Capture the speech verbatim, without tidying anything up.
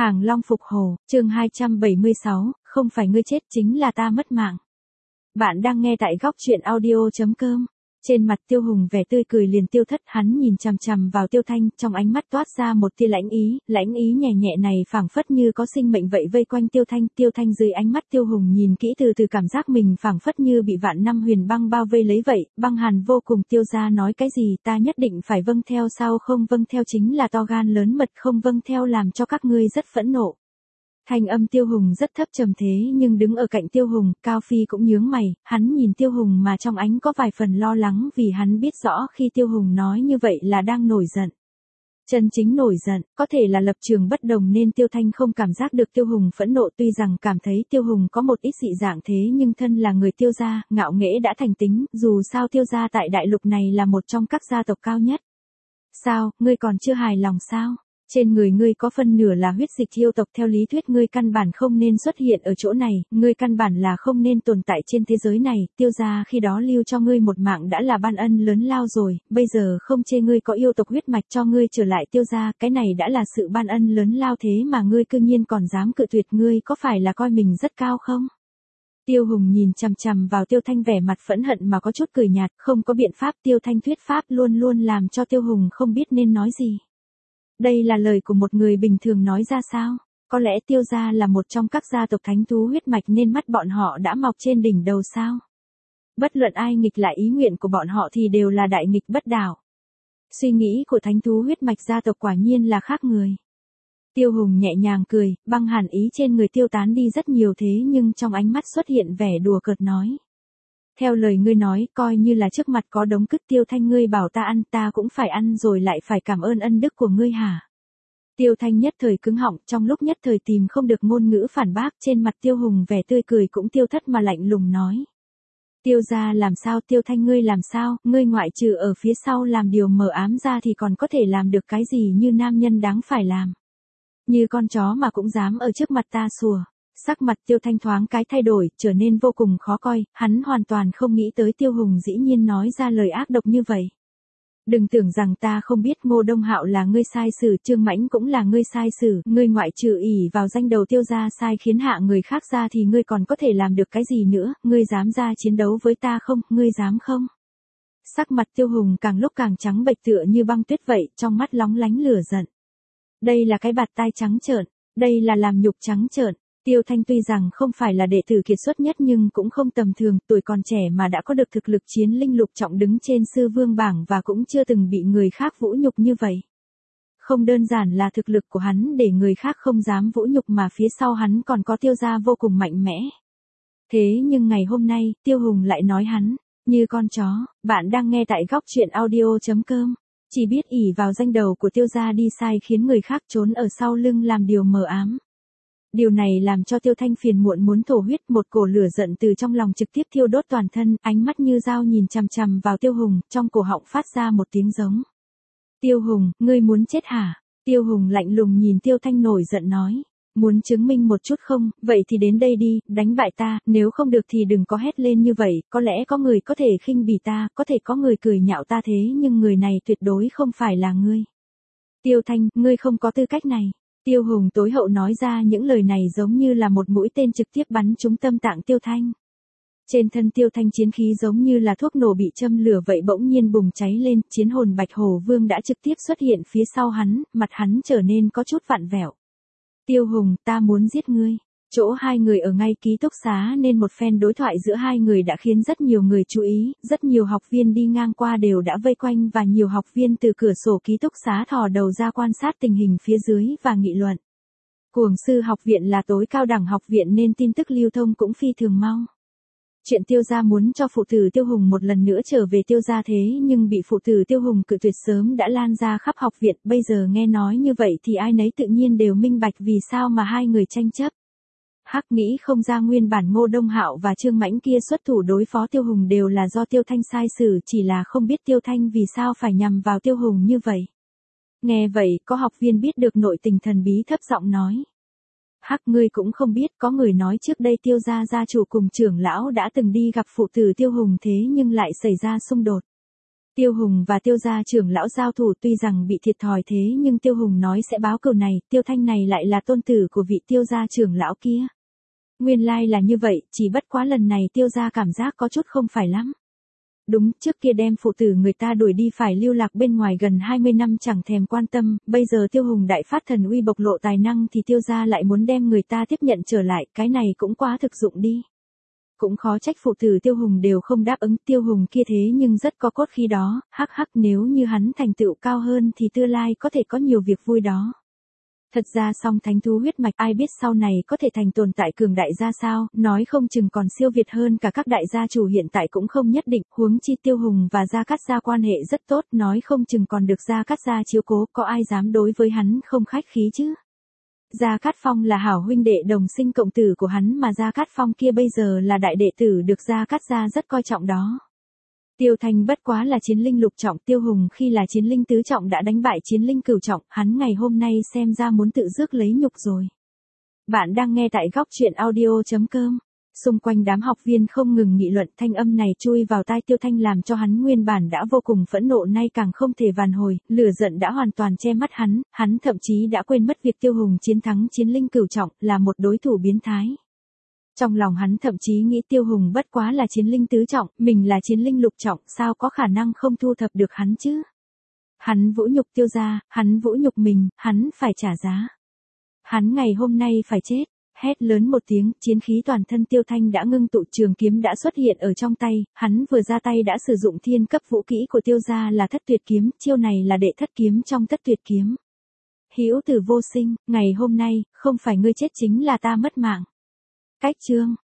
Hàng Long phục hồ, chương hai trăm bảy mươi sáu, không phải ngươi chết chính là ta mất mạng. Bạn đang nghe tại góc truyện audio chấm com. Trên mặt Tiêu Hùng vẻ tươi cười liền tiêu thất, hắn nhìn chằm chằm vào Tiêu Thanh, trong ánh mắt toát ra một tia lãnh ý, lãnh ý nhẹ nhẹ này phảng phất như có sinh mệnh vậy vây quanh Tiêu Thanh. Tiêu Thanh dưới ánh mắt Tiêu Hùng nhìn kỹ từ từ cảm giác mình phảng phất như bị vạn năm huyền băng bao vây lấy vậy, băng hàn vô cùng. Tiêu gia nói cái gì ta nhất định phải vâng theo, sao không vâng theo chính là to gan lớn mật, không vâng theo làm cho các ngươi rất phẫn nộ. Thanh âm Tiêu Hùng rất thấp trầm thế nhưng đứng ở cạnh Tiêu Hùng, Cao Phi cũng nhướng mày, hắn nhìn Tiêu Hùng mà trong ánh có vài phần lo lắng vì hắn biết rõ khi Tiêu Hùng nói như vậy là đang nổi giận. Chân chính nổi giận, có thể là lập trường bất đồng nên Tiêu Thanh không cảm giác được Tiêu Hùng phẫn nộ, tuy rằng cảm thấy Tiêu Hùng có một ít dị dạng thế nhưng thân là người Tiêu gia, ngạo nghễ đã thành tính, dù sao Tiêu gia tại đại lục này là một trong các gia tộc cao nhất. Sao, ngươi còn chưa hài lòng sao? Trên người ngươi có phân nửa là huyết dịch yêu tộc, theo lý thuyết ngươi căn bản không nên xuất hiện ở chỗ này, ngươi căn bản là không nên tồn tại trên thế giới này, Tiêu gia khi đó lưu cho ngươi một mạng đã là ban ân lớn lao rồi, bây giờ không chê ngươi có yêu tộc huyết mạch cho ngươi trở lại Tiêu gia, cái này đã là sự ban ân lớn lao thế mà ngươi cư nhiên còn dám cự tuyệt, ngươi có phải là coi mình rất cao không? Tiêu Hùng nhìn chằm chằm vào Tiêu Thanh vẻ mặt phẫn hận mà có chút cười nhạt, không có biện pháp, Tiêu Thanh thuyết pháp luôn luôn làm cho Tiêu Hùng không biết nên nói gì. Đây là lời của một người bình thường nói ra sao? Có lẽ Tiêu gia là một trong các gia tộc thánh thú huyết mạch nên mắt bọn họ đã mọc trên đỉnh đầu sao? Bất luận ai nghịch lại ý nguyện của bọn họ thì đều là đại nghịch bất đạo. Suy nghĩ của thánh thú huyết mạch gia tộc quả nhiên là khác người. Tiêu Hùng nhẹ nhàng cười, băng hàn ý trên người tiêu tán đi rất nhiều thế nhưng trong ánh mắt xuất hiện vẻ đùa cợt nói. Theo lời ngươi nói, coi như là trước mặt có đống cứt Tiêu Thanh ngươi bảo ta ăn, ta cũng phải ăn rồi lại phải cảm ơn ân đức của ngươi hả? Tiêu Thanh nhất thời cứng họng, trong lúc nhất thời tìm không được ngôn ngữ phản bác, trên mặt Tiêu Hùng vẻ tươi cười cũng tiêu thất mà lạnh lùng nói. Tiêu gia làm sao, Tiêu Thanh ngươi làm sao, ngươi ngoại trừ ở phía sau làm điều mờ ám ra thì còn có thể làm được cái gì như nam nhân đáng phải làm. Như con chó mà cũng dám ở trước mặt ta sủa. Sắc mặt Tiêu Thanh thoáng cái thay đổi, trở nên vô cùng khó coi, hắn hoàn toàn không nghĩ tới Tiêu Hùng dĩ nhiên nói ra lời ác độc như vậy. Đừng tưởng rằng ta không biết, Ngô Đông Hạo là ngươi sai xử, Trương Mãnh cũng là ngươi sai xử, ngươi ngoại trừ ỷ vào danh đầu Tiêu gia sai khiến hạ người khác ra thì ngươi còn có thể làm được cái gì nữa, ngươi dám ra chiến đấu với ta không, ngươi dám không? Sắc mặt Tiêu Hùng càng lúc càng trắng bệch tựa như băng tuyết vậy, trong mắt lóng lánh lửa giận. Đây là cái bạt tai trắng trợn, đây là làm nhục trắng trợn. Tiêu Thanh tuy rằng không phải là đệ tử kiệt xuất nhất nhưng cũng không tầm thường, tuổi còn trẻ mà đã có được thực lực chiến linh lục trọng đứng trên sư vương bảng và cũng chưa từng bị người khác vũ nhục như vậy. Không đơn giản là thực lực của hắn để người khác không dám vũ nhục mà phía sau hắn còn có Tiêu gia vô cùng mạnh mẽ. Thế nhưng ngày hôm nay, Tiêu Hùng lại nói hắn, như con chó. Bạn đang nghe tại góc truyện audio chấm com. Chỉ biết ỷ vào danh đầu của Tiêu gia đi sai khiến người khác trốn ở sau lưng làm điều mờ ám. Điều này làm cho Tiêu Thanh phiền muộn muốn thổ huyết, một cổ lửa giận từ trong lòng trực tiếp thiêu đốt toàn thân, ánh mắt như dao nhìn chằm chằm vào Tiêu Hùng, trong cổ họng phát ra một tiếng giống. Tiêu Hùng, ngươi muốn chết hả? Tiêu Hùng lạnh lùng nhìn Tiêu Thanh nổi giận nói. Muốn chứng minh một chút không, vậy thì đến đây đi, đánh bại ta, nếu không được thì đừng có hét lên như vậy, có lẽ có người có thể khinh bỉ ta, có thể có người cười nhạo ta thế nhưng người này tuyệt đối không phải là ngươi. Tiêu Thanh, ngươi không có tư cách này. Tiêu Hùng tối hậu nói ra những lời này giống như là một mũi tên trực tiếp bắn trúng tâm tạng Tiêu Thanh. Trên thân Tiêu Thanh chiến khí giống như là thuốc nổ bị châm lửa vậy bỗng nhiên bùng cháy lên, chiến hồn Bạch Hổ Vương đã trực tiếp xuất hiện phía sau hắn, mặt hắn trở nên có chút vặn vẹo. Tiêu Hùng, ta muốn giết ngươi. Chỗ hai người ở ngay ký túc xá nên một phen đối thoại giữa hai người đã khiến rất nhiều người chú ý, rất nhiều học viên đi ngang qua đều đã vây quanh và nhiều học viên từ cửa sổ ký túc xá thò đầu ra quan sát tình hình phía dưới và nghị luận. Cuồng sư học viện là tối cao đẳng học viện nên tin tức lưu thông cũng phi thường mau. Chuyện Tiêu gia muốn cho phụ tử Tiêu Hùng một lần nữa trở về Tiêu gia thế nhưng bị phụ tử Tiêu Hùng cự tuyệt sớm đã lan ra khắp học viện, bây giờ nghe nói như vậy thì ai nấy tự nhiên đều minh bạch vì sao mà hai người tranh chấp. Hắc nghĩ không ra nguyên bản Ngô Đông Hạo và Trương Mãnh kia xuất thủ đối phó Tiêu Hùng đều là do Tiêu Thanh sai xử, chỉ là không biết Tiêu Thanh vì sao phải nhằm vào Tiêu Hùng như vậy. Nghe vậy, có học viên biết được nội tình thần bí thấp giọng nói. Hắc ngươi cũng không biết, có người nói trước đây Tiêu gia gia chủ cùng trưởng lão đã từng đi gặp phụ tử Tiêu Hùng thế nhưng lại xảy ra xung đột. Tiêu Hùng và Tiêu gia trưởng lão giao thủ tuy rằng bị thiệt thòi thế nhưng Tiêu Hùng nói sẽ báo cừu này, Tiêu Thanh này lại là tôn tử của vị Tiêu gia trưởng lão kia. Nguyên lai là như vậy, chỉ bất quá lần này Tiêu gia cảm giác có chút không phải lắm. Đúng, trước kia đem phụ tử người ta đuổi đi phải lưu lạc bên ngoài gần hai mươi năm chẳng thèm quan tâm, bây giờ Tiêu Hùng đại phát thần uy bộc lộ tài năng thì Tiêu gia lại muốn đem người ta tiếp nhận trở lại, cái này cũng quá thực dụng đi. Cũng khó trách phụ tử Tiêu Hùng đều không đáp ứng, Tiêu Hùng kia thế nhưng rất có cốt khí đó, hắc hắc, nếu như hắn thành tựu cao hơn thì tương lai có thể có nhiều việc vui đó. Thật ra song thánh thú huyết mạch ai biết sau này có thể thành tồn tại cường đại ra sao, nói không chừng còn siêu việt hơn cả các đại gia chủ hiện tại cũng không nhất định, huống chi Tiêu Hùng và Gia Cát gia quan hệ rất tốt, nói không chừng còn được Gia Cát gia chiếu cố, có ai dám đối với hắn không khách khí chứ. Gia Cát Phong là hảo huynh đệ đồng sinh cộng tử của hắn mà Gia Cát Phong kia bây giờ là đại đệ tử được Gia Cát gia rất coi trọng đó. Tiêu Thanh bất quá là chiến linh lục trọng, Tiêu Hùng khi là chiến linh tứ trọng đã đánh bại chiến linh cửu trọng, hắn ngày hôm nay xem ra muốn tự rước lấy nhục rồi. Bạn đang nghe tại góc truyện audio chấm com. Xung quanh đám học viên không ngừng nghị luận, thanh âm này chui vào tai Tiêu Thanh làm cho hắn nguyên bản đã vô cùng phẫn nộ nay càng không thể vàn hồi, lửa giận đã hoàn toàn che mắt hắn, hắn thậm chí đã quên mất việc Tiêu Hùng chiến thắng chiến linh cửu trọng là một đối thủ biến thái. Trong lòng hắn thậm chí nghĩ Tiêu Hùng bất quá là chiến linh tứ trọng, mình là chiến linh lục trọng, sao có khả năng không thu thập được hắn chứ? Hắn vũ nhục Tiêu gia, hắn vũ nhục mình, hắn phải trả giá. Hắn ngày hôm nay phải chết. Hét lớn một tiếng, chiến khí toàn thân Tiêu Thanh đã ngưng tụ, trường kiếm đã xuất hiện ở trong tay, hắn vừa ra tay đã sử dụng thiên cấp vũ kỹ của Tiêu gia là Thất Tuyệt kiếm, chiêu này là đệ thất kiếm trong Thất Tuyệt kiếm. Hữu tử vô sinh, ngày hôm nay, không phải ngươi chết chính là ta mất mạng. Cách chương